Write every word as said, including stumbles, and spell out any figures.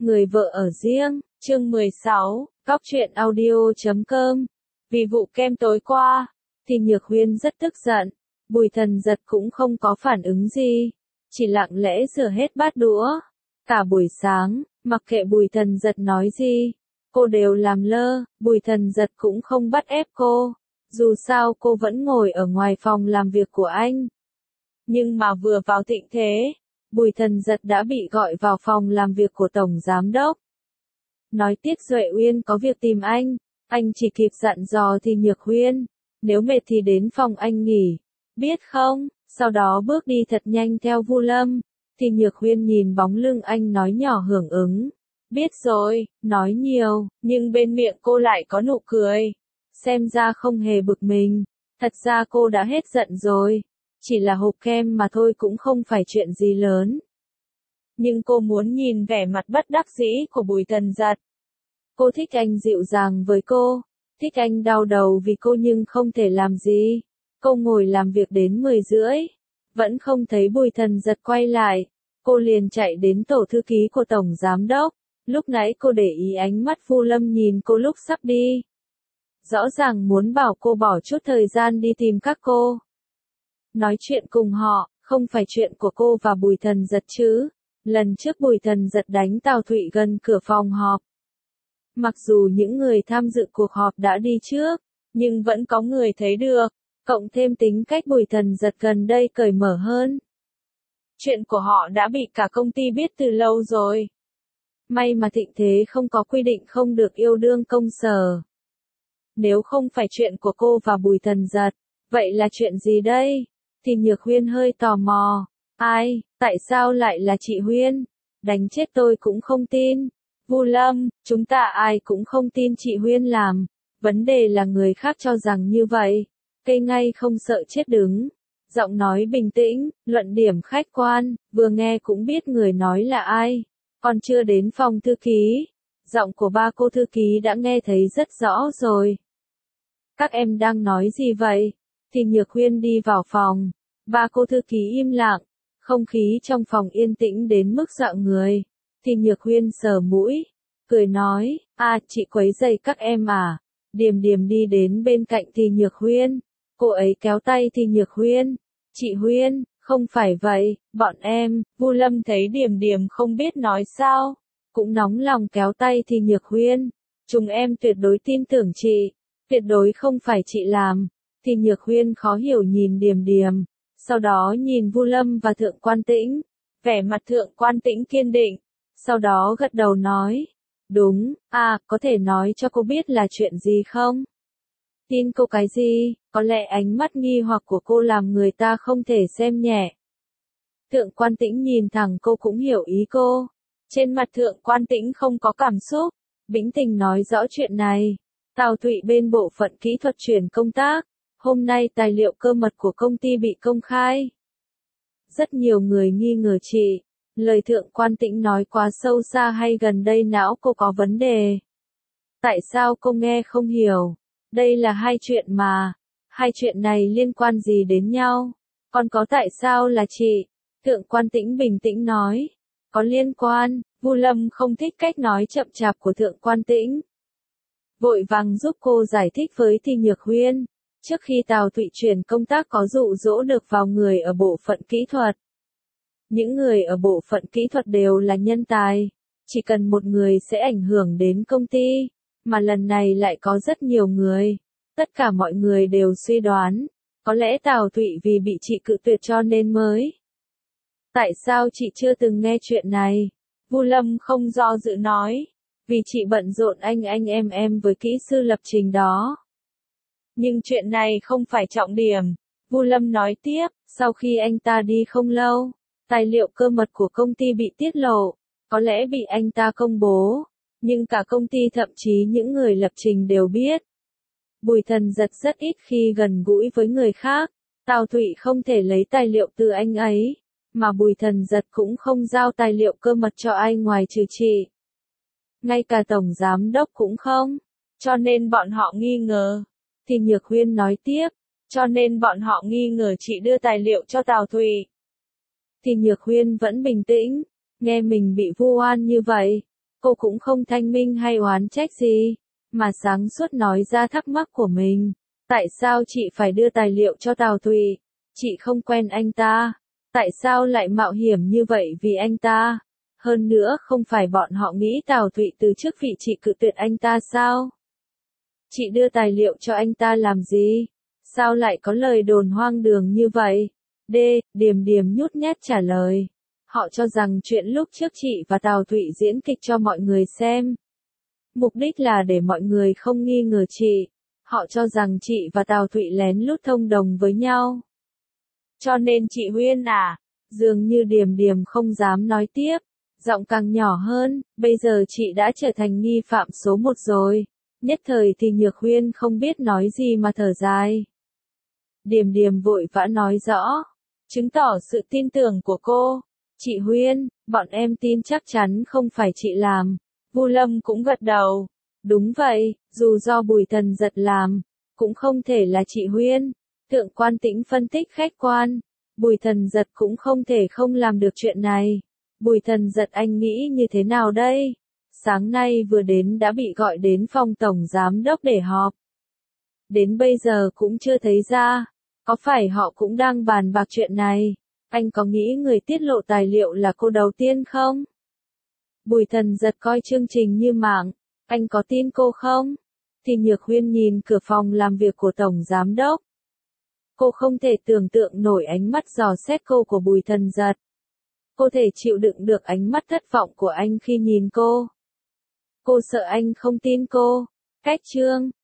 Người vợ ở riêng, chương mười sáu, Cóc truyện audio chấm com. Vì vụ kem tối qua, thì Nhược Huyên rất tức giận, Bùi Thần Giật cũng không có phản ứng gì, chỉ lặng lẽ rửa hết bát đũa. Cả buổi sáng, mặc kệ Bùi Thần Giật nói gì, cô đều làm lơ, Bùi Thần Giật cũng không bắt ép cô, dù sao cô vẫn ngồi ở ngoài phòng làm việc của anh. Nhưng mà vừa vào Thịnh Thế, Bùi Thần Giật đã bị gọi vào phòng làm việc của Tổng Giám Đốc. Nói Tiết Duệ Uyên có việc tìm anh, anh chỉ kịp dặn dò thì Nhược Huyên, nếu mệt thì đến phòng anh nghỉ, biết không, sau đó bước đi thật nhanh theo Vu Lâm, thì Nhược Huyên nhìn bóng lưng anh nói nhỏ hưởng ứng. Biết rồi, nói nhiều, nhưng bên miệng cô lại có nụ cười. Xem ra không hề bực mình, thật ra cô đã hết giận rồi. Chỉ là hộp kem mà thôi cũng không phải chuyện gì lớn. Nhưng cô muốn nhìn vẻ mặt bất đắc dĩ của Bùi Thần Giật. Cô thích anh dịu dàng với cô, thích anh đau đầu vì cô nhưng không thể làm gì. Cô ngồi làm việc đến mười rưỡi, vẫn không thấy Bùi Thần Giật quay lại. Cô liền chạy đến tổ thư ký của Tổng Giám Đốc. Lúc nãy cô để ý ánh mắt Vu Lâm nhìn cô lúc sắp đi. Rõ ràng muốn bảo cô bỏ chút thời gian đi tìm các cô. Nói chuyện cùng họ, không phải chuyện của cô và Bùi Thần Giật chứ. Lần trước Bùi Thần Giật đánh Tào Thụy gần cửa phòng họp. Mặc dù những người tham dự cuộc họp đã đi trước, nhưng vẫn có người thấy được, cộng thêm tính cách Bùi Thần Giật gần đây cởi mở hơn. Chuyện của họ đã bị cả công ty biết từ lâu rồi. May mà Thịnh Thế không có quy định không được yêu đương công sở. Nếu không phải chuyện của cô và Bùi Thần Giật, vậy là chuyện gì đây? Thì Nhược Huyên hơi tò mò. Ai, tại sao lại là chị Huyên? Đánh chết tôi cũng không tin. Vu Lâm, chúng ta ai cũng không tin chị Huyên làm. Vấn đề là người khác cho rằng như vậy. Cây ngay không sợ chết đứng. Giọng nói bình tĩnh, luận điểm khách quan, vừa nghe cũng biết người nói là ai. Còn chưa đến phòng thư ký. Giọng của ba cô thư ký đã nghe thấy rất rõ rồi. Các em đang nói gì vậy? Thì Nhược Huyên đi vào phòng. Ba cô thư ký im lặng. Không khí trong phòng yên tĩnh đến mức sợ người. Thì Nhược Huyên sờ mũi. Cười nói, à chị quấy rầy các em à. Điềm Điềm đi đến bên cạnh Thì Nhược Huyên. Cô ấy kéo tay Thì Nhược Huyên. Chị Huyên, không phải vậy, bọn em. Vu Lâm thấy Điềm Điềm không biết nói sao. Cũng nóng lòng kéo tay Thì Nhược Huyên. Chúng em tuyệt đối tin tưởng chị. Tuyệt đối không phải chị làm. Thì Nhược Huyên khó hiểu nhìn Điềm Điềm. Sau đó nhìn Vu Lâm và Thượng Quan Tĩnh. Vẻ mặt Thượng Quan Tĩnh kiên định. Sau đó gật đầu nói. Đúng, à, có thể nói cho cô biết là chuyện gì không? Tin cô cái gì? Có lẽ ánh mắt nghi hoặc của cô làm người ta không thể xem nhẹ. Thượng Quan Tĩnh nhìn thẳng cô cũng hiểu ý cô. Trên mặt Thượng Quan Tĩnh không có cảm xúc. Bĩnh tình nói rõ chuyện này. Tào Thụy bên bộ phận kỹ thuật chuyển công tác. Hôm nay tài liệu cơ mật của công ty bị công khai. Rất nhiều người nghi ngờ chị. Lời Thượng Quan Tĩnh nói quá sâu xa hay gần đây não cô có vấn đề? Tại sao cô nghe không hiểu? Đây là hai chuyện mà. Hai chuyện này liên quan gì đến nhau? Còn có tại sao là chị? Thượng Quan Tĩnh bình tĩnh nói. Có liên quan. Vu Lâm không thích cách nói chậm chạp của Thượng Quan Tĩnh. Vội vàng giúp cô giải thích với Thì Nhược Huyên. Trước khi Tào Thụy chuyển công tác có dụ dỗ được vào người ở bộ phận kỹ thuật. Những người ở bộ phận kỹ thuật đều là nhân tài. Chỉ cần một người sẽ ảnh hưởng đến công ty. Mà lần này lại có rất nhiều người. Tất cả mọi người đều suy đoán. Có lẽ Tào Thụy vì bị chị cự tuyệt cho nên mới. Tại sao chị chưa từng nghe chuyện này? Vu Lâm không do dự nói. Vì chị bận rộn anh anh em em với kỹ sư lập trình đó. Nhưng chuyện này không phải trọng điểm. Vu Lâm nói tiếp, sau khi anh ta đi không lâu, tài liệu cơ mật của công ty bị tiết lộ, có lẽ bị anh ta công bố, nhưng cả công ty thậm chí những người lập trình đều biết. Bùi Thần Giật rất ít khi gần gũi với người khác, Tào Thụy không thể lấy tài liệu từ anh ấy, mà Bùi Thần Giật cũng không giao tài liệu cơ mật cho ai ngoài trừ chị. Ngay cả Tổng Giám Đốc cũng không, cho nên bọn họ nghi ngờ. Thì Nhược Huyên nói tiếp, cho nên bọn họ nghi ngờ chị đưa tài liệu cho Tào Thụy. Thì Nhược Huyên vẫn bình tĩnh, nghe mình bị vu oan như vậy. Cô cũng không thanh minh hay oán trách gì, mà sáng suốt nói ra thắc mắc của mình. Tại sao chị phải đưa tài liệu cho Tào Thụy? Chị không quen anh ta. Tại sao lại mạo hiểm như vậy vì anh ta? Hơn nữa không phải bọn họ nghĩ Tào Thụy từ trước vị chị cự tuyệt anh ta sao? Chị đưa tài liệu cho anh ta làm gì? Sao lại có lời đồn hoang đường như vậy? D. Điềm Điềm nhút nhát trả lời. Họ cho rằng chuyện lúc trước chị và Tào Thụy diễn kịch cho mọi người xem. Mục đích là để mọi người không nghi ngờ chị. Họ cho rằng chị và Tào Thụy lén lút thông đồng với nhau. Cho nên chị Huyên à, dường như Điềm Điềm không dám nói tiếp, giọng càng nhỏ hơn, bây giờ chị đã trở thành nghi phạm số một rồi. Nhất thời thì Nhược Huyên không biết nói gì mà thở dài. Điềm Điềm vội vã nói rõ, chứng tỏ sự tin tưởng của cô. Chị Huyên, bọn em tin chắc chắn không phải chị làm. Vu Lâm cũng gật đầu. Đúng vậy, dù do Bùi Thần Giật làm, cũng không thể là chị Huyên. Thượng quan Tĩnh phân tích khách quan. Bùi Thần Giật cũng không thể không làm được chuyện này. Bùi Thần Giật anh nghĩ như thế nào đây? Sáng nay vừa đến đã bị gọi đến phòng tổng giám đốc để họp. Đến bây giờ cũng chưa thấy ra. Có phải họ cũng đang bàn bạc chuyện này? Anh có nghĩ người tiết lộ tài liệu là cô đầu tiên không? Bùi Thần Giật coi chương trình như mạng. Anh có tin cô không? Thì Nhược Huyên nhìn cửa phòng làm việc của tổng giám đốc. Cô không thể tưởng tượng nổi ánh mắt dò xét cô của Bùi Thần Giật. Cô thể chịu đựng được ánh mắt thất vọng của anh khi nhìn cô. Cô sợ anh không tin cô. Cách chương